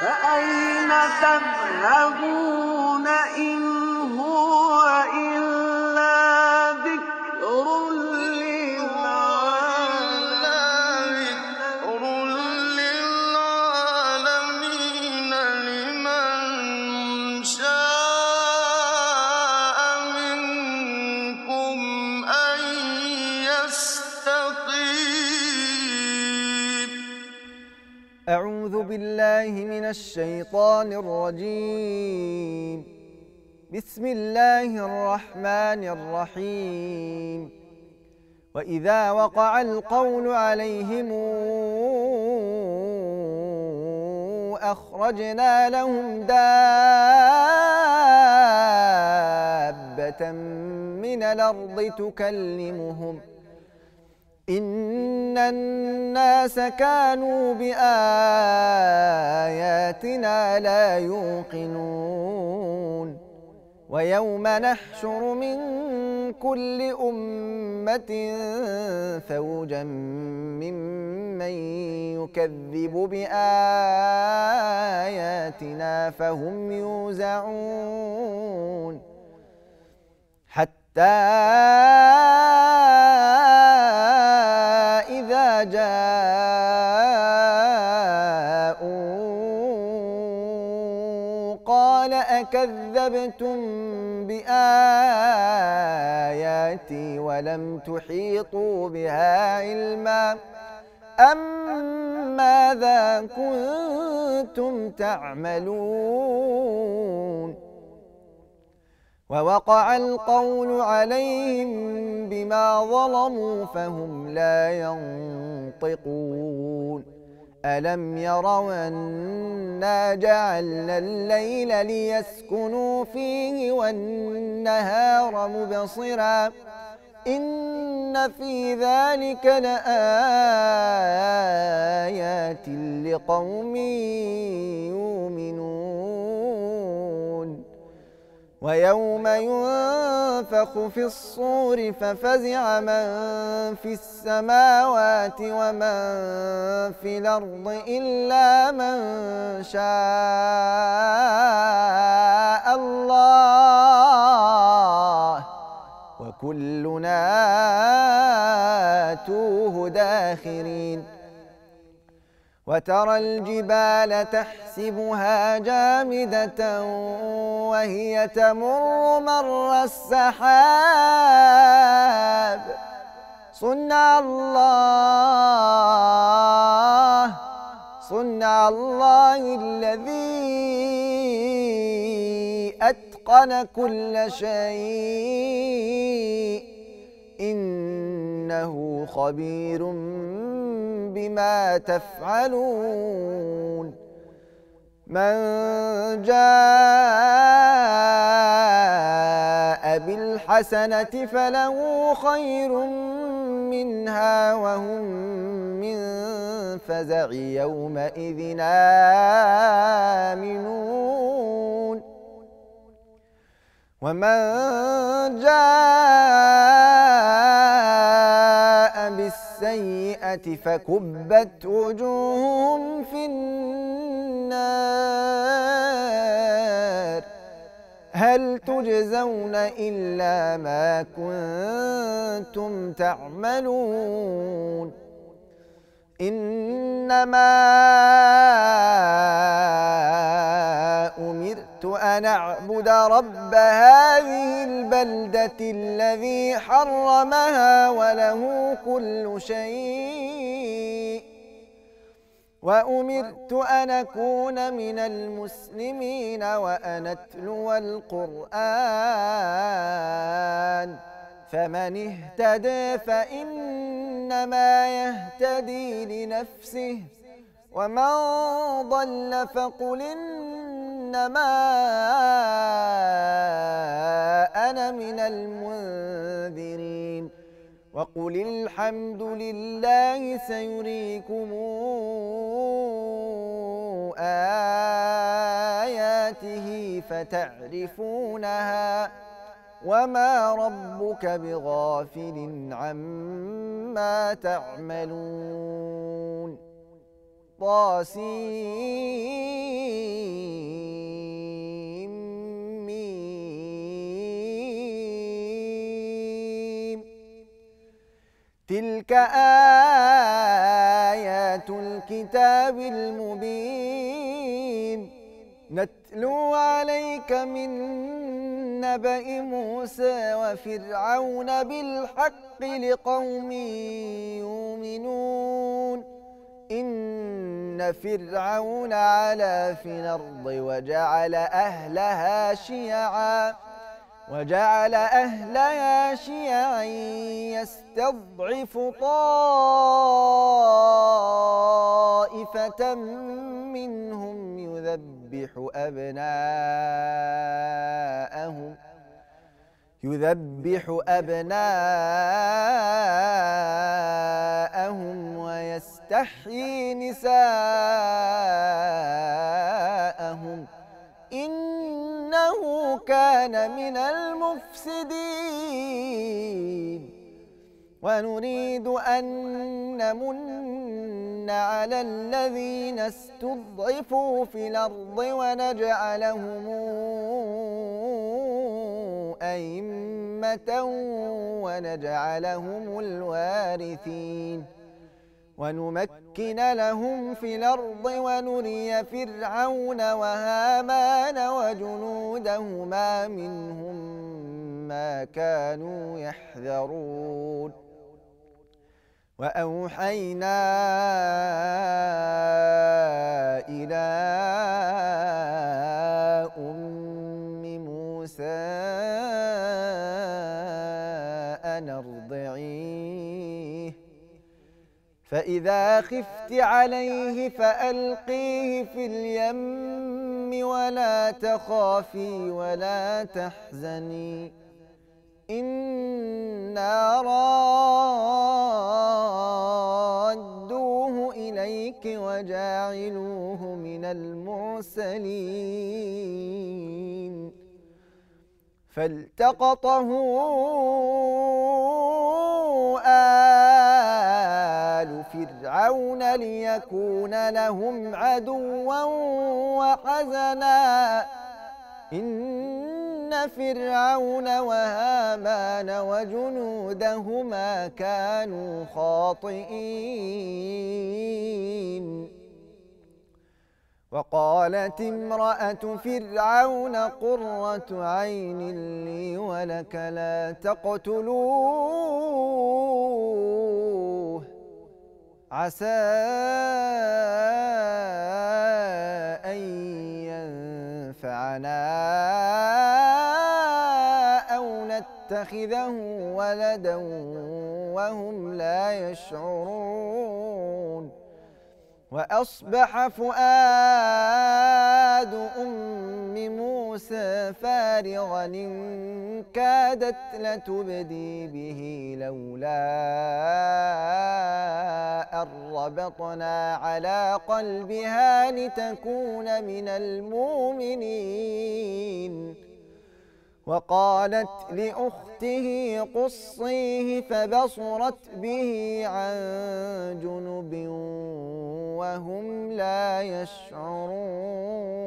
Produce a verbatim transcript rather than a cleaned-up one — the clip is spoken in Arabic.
فأين تذهبون إن هو إلا ذكر للعالمين لمن شاء منكم أن يستقيم. أعوذ بالله من الشيطان الرجيم. بسم الله الرحمن الرحيم. وإذا وقع القول عليهم أخرجنا لهم دابة من الأرض تكلمهم إن الناس كانوا بآياتنا لا يوقنون. ويوم نحشر من كل أمة فوجا ممن يكذب بآياتنا فهم يوزعون حتى إذا جاءوا قال أكذبتم بآياتي ولم تحيطوا بها علما أم ماذا كنتم تعملون. ووقع القول عليهم بما ظلموا فهم لا ينطقون. ألم يروا أنا جعلنا الليل ليسكنوا فيه والنهار مبصرا إن في ذلك لآيات لقوم يؤمنون. ويوم ينفخ في الصور ففزع من في السماوات ومن في الأرض إلا من شاء الله وكلنا آتوه داخرين. وترى الجبال تحسبها جامدة وهي تمر مر السحاب صنع الله صنع الله الذي أتقن كل شيء إنه خبير بما تفعلون. من جاء بالحسنة فله خير منها وهم من فزع يومئذ آمنون. ومن جاء بالسيئة فكبت وجوههم في النار هل تجزون إلا ما كنتم تعملون. إنما أمرت أن أعبد رب هذه البلدة الذي حرمها وله كل شيء وأمرت أن أكون من المسلمين وأن أتلو القرآن فمن اهتدى فإنما يهتدي لنفسه ومن ضل فقل إنما أنا من المنذرين. وقل الحمد لله سيريكم آياته فتعرفونها وما ربك بغافل عما تعملون. طاسيم تلك آيات الكتاب المبين نتلو عليك من نبأ موسى وفرعون بالحق لقوم يؤمنون إن فرعون علا في الأرض وجعل أهلها شيعا وجعل أهلها شيعا يستضعف طائفة منهم يذبح أبناءهم يذبح أبناءهم ويستحيي نساءهم إنه كان من المفسدين ونريد أن نمن على الذين استضعفوا في الأرض ونجعلهم أئمة ونجعلهم الوارثين ونمكن لهم في الأرض ونري فرعون وهامان وجنودهما منهم ما كانوا يحذرون وأوحينا إلى أم موسى أن ارضعيه فإذا خفت عليه فألقيه في اليم ولا تخافي ولا تحزني إنا رادوه إليك وجاعلوه من المرسلين فالتقطه آل فرعون ليكون لهم عدوا وحزنا إن فرعون وهامان وجنودهما كانوا خاطئين وقالت امرأة فرعون قرة عين لي ولك لا تقتلوه عسى أن ينفعنا أو نتخذه ولدا وهم لا يشعرون وأصبح فؤاد أم موسى فارغا إن كادت لتبدي به لولا أن ربطنا على قلبها لتكون من المؤمنين وقالت لأخته قصيه فبصرت به عن جنب وهم لا يشعرون